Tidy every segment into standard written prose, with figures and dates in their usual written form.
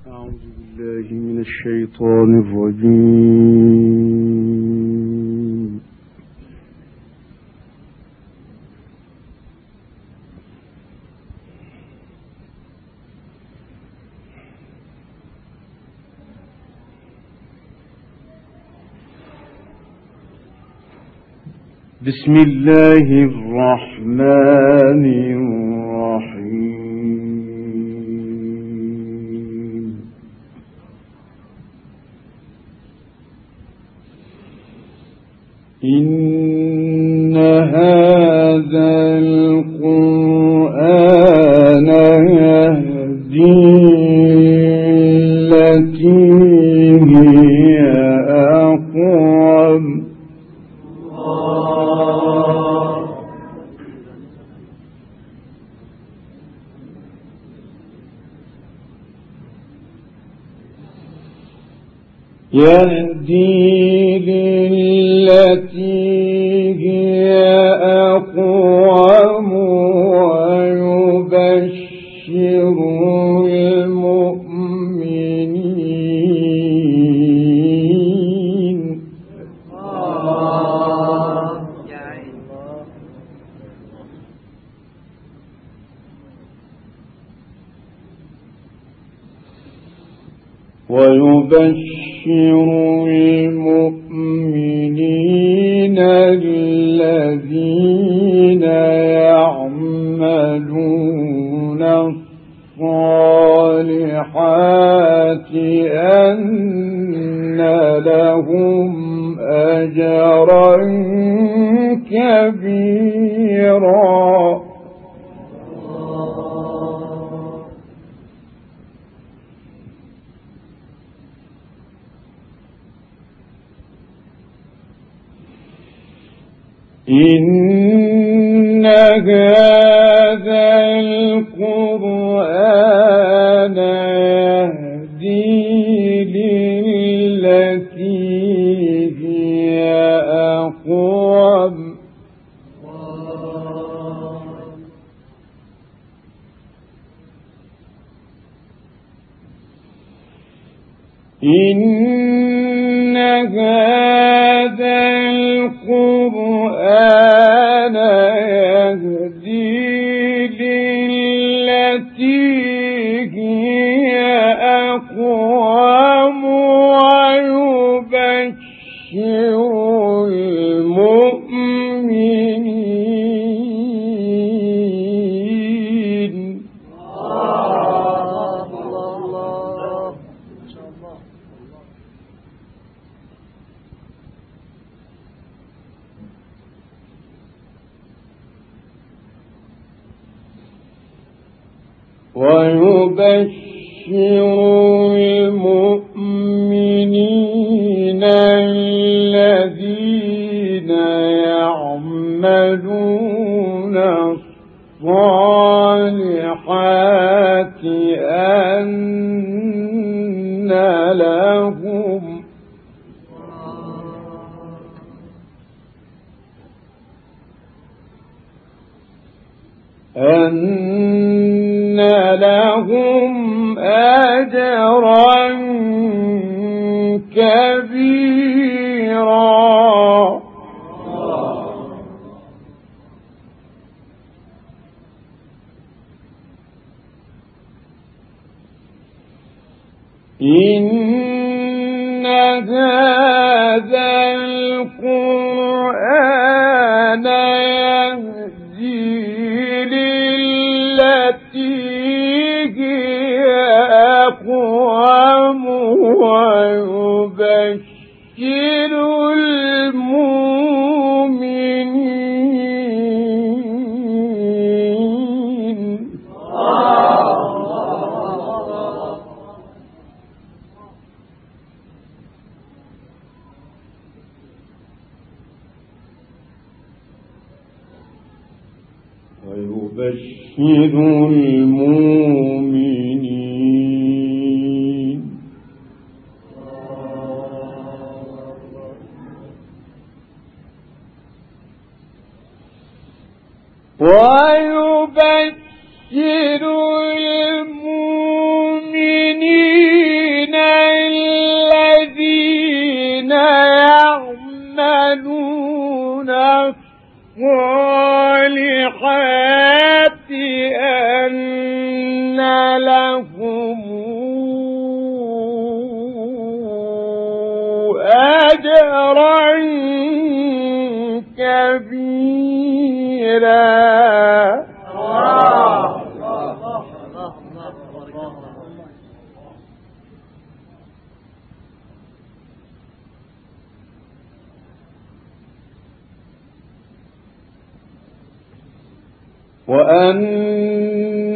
أعوذ بالله من الشيطان الرجيم. بسم الله الرحمن الرحيم. إن هذا القرآن يهدي للتي هي أقوم يهدي للتي هي أقوم ويبشر المؤمنين الذين يعملون الصالحات أن لهم أجرا كبيرا. إن هذا القرآن يهدي للتي هي أقوم إن هذا القرآن يهدي للتي هي أقوم ويبشر المؤمنين الذين يعملون الصالحات أن لهم أجرا كبيرا. إن هذا القرآن يهدي للتي هي أقوم ويبشر المؤمنين ويبشر المؤمنين الصالحات أن لهم أجرا كبيرا. وأن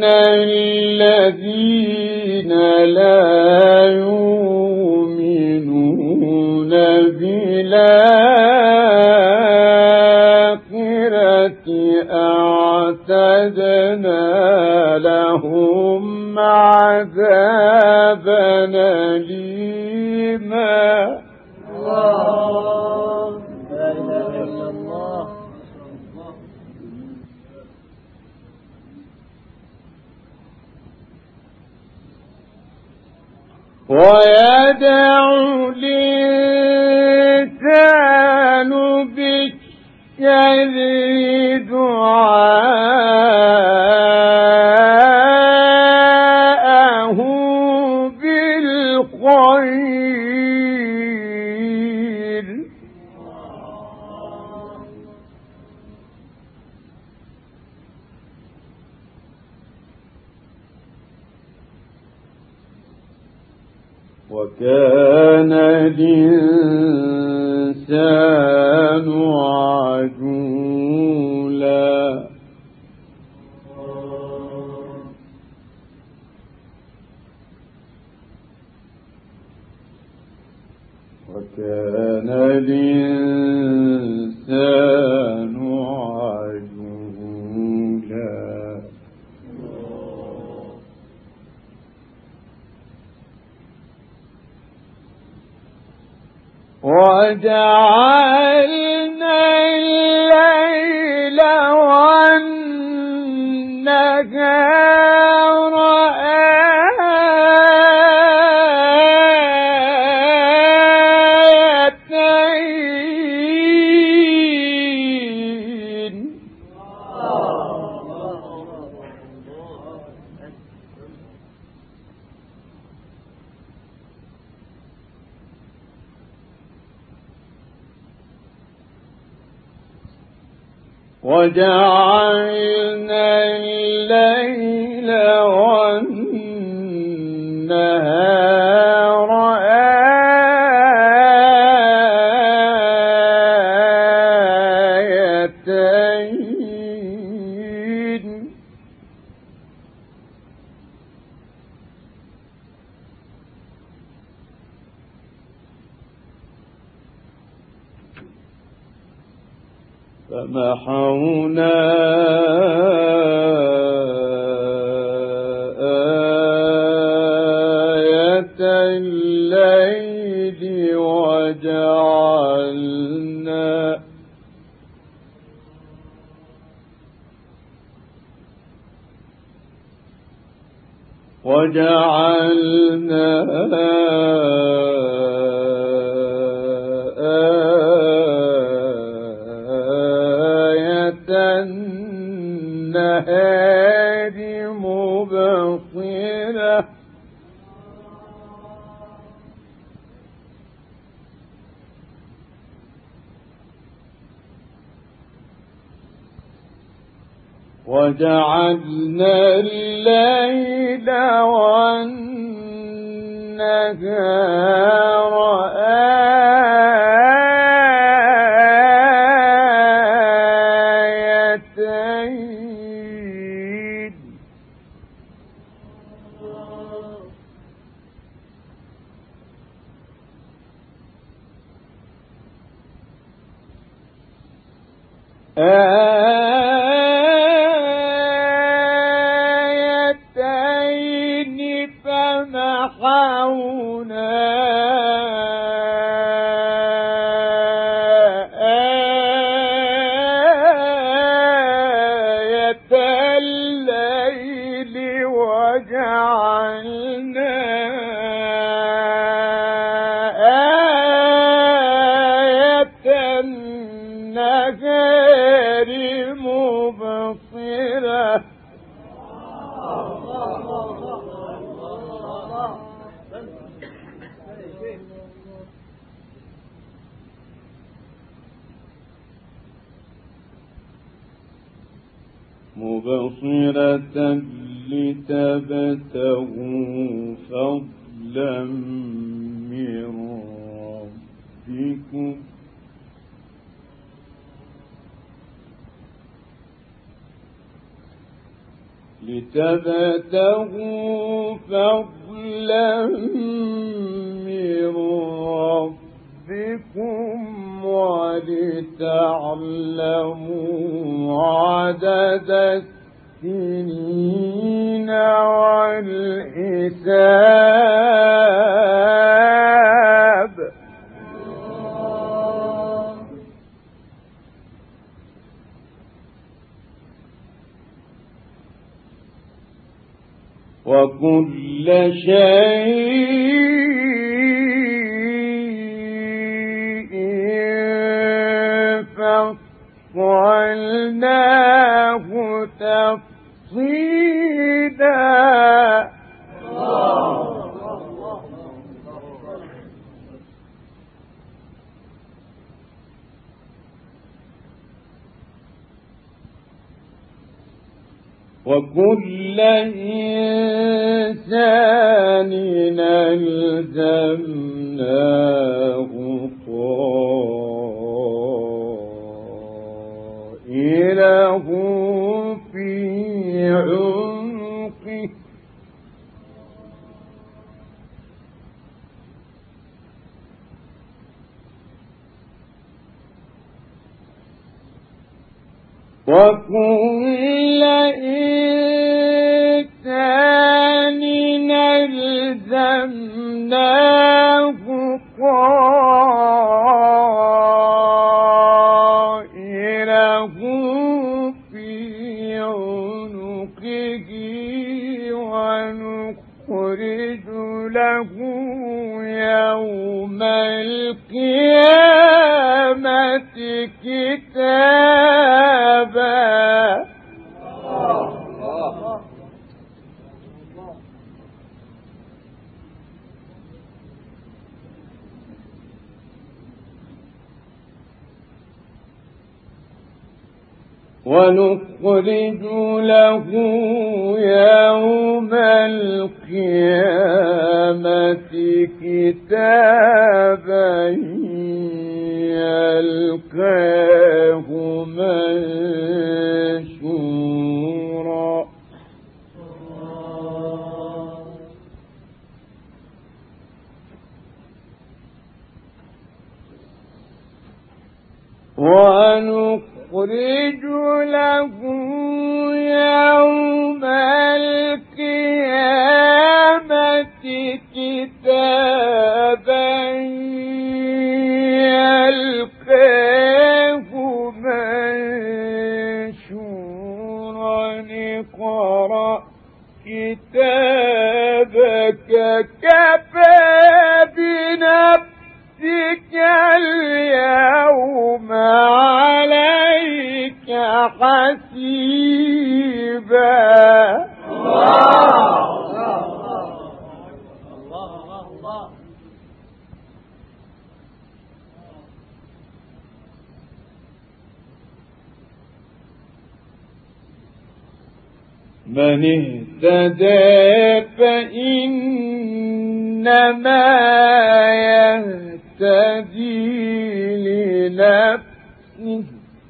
الذين لا يؤمنون بالآخرة أعتدنا لهم عذابا أليما. الله لا إله إلا الله. ويدعو الإنسان بالشر دعاءه بالخير. وكان الإنسان عجولا. وكان الإنسان عجولا. وجعلنا الليل والنهار آيتين. وجعلنا الليل والنهار آيتين. فمحونا آية الليل وجعلنا آية النهار مبصرة. وجعلنا الليل والنهار آيتين. فمحونا آية الليل وجعلنا آية النهار مبصرة لتبتغوا فضلا من ربكم ولتعلموا عدد السنين والحساب وكل شيء فصلناه تفصيلا وكل إنسان ألزمناه طائره في عنقه وكل إنسان ألزمناه طائره في عنقه ونخرج له يوم القيامة كتابا ونخرج له يوم القيامة كتابا يلقاه منشورا ونخرج له يوم القيامة كتابا يلقاه منشورا اقرأ كتابك كفى بنفسك اليوم عليك حسيبا من اهتدى فإنما يهتدي لنفسه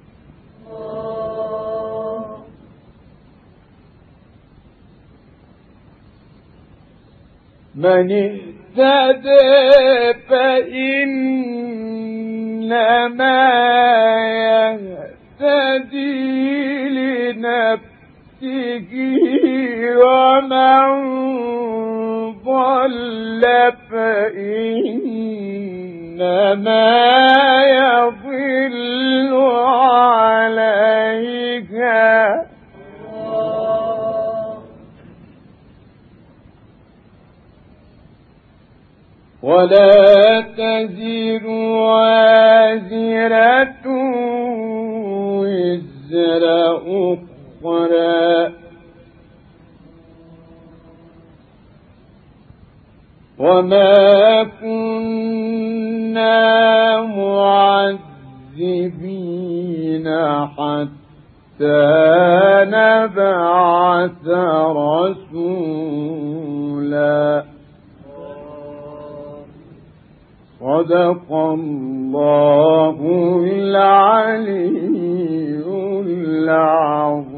من اهتدى فإنما يهتدي لنفسه ومن ضل فإنما يضل عليها ولا تزر وازرة وزر أخرى وما كنا معذبين حتى نبعث رسولا. صدق الله العلي العظيم.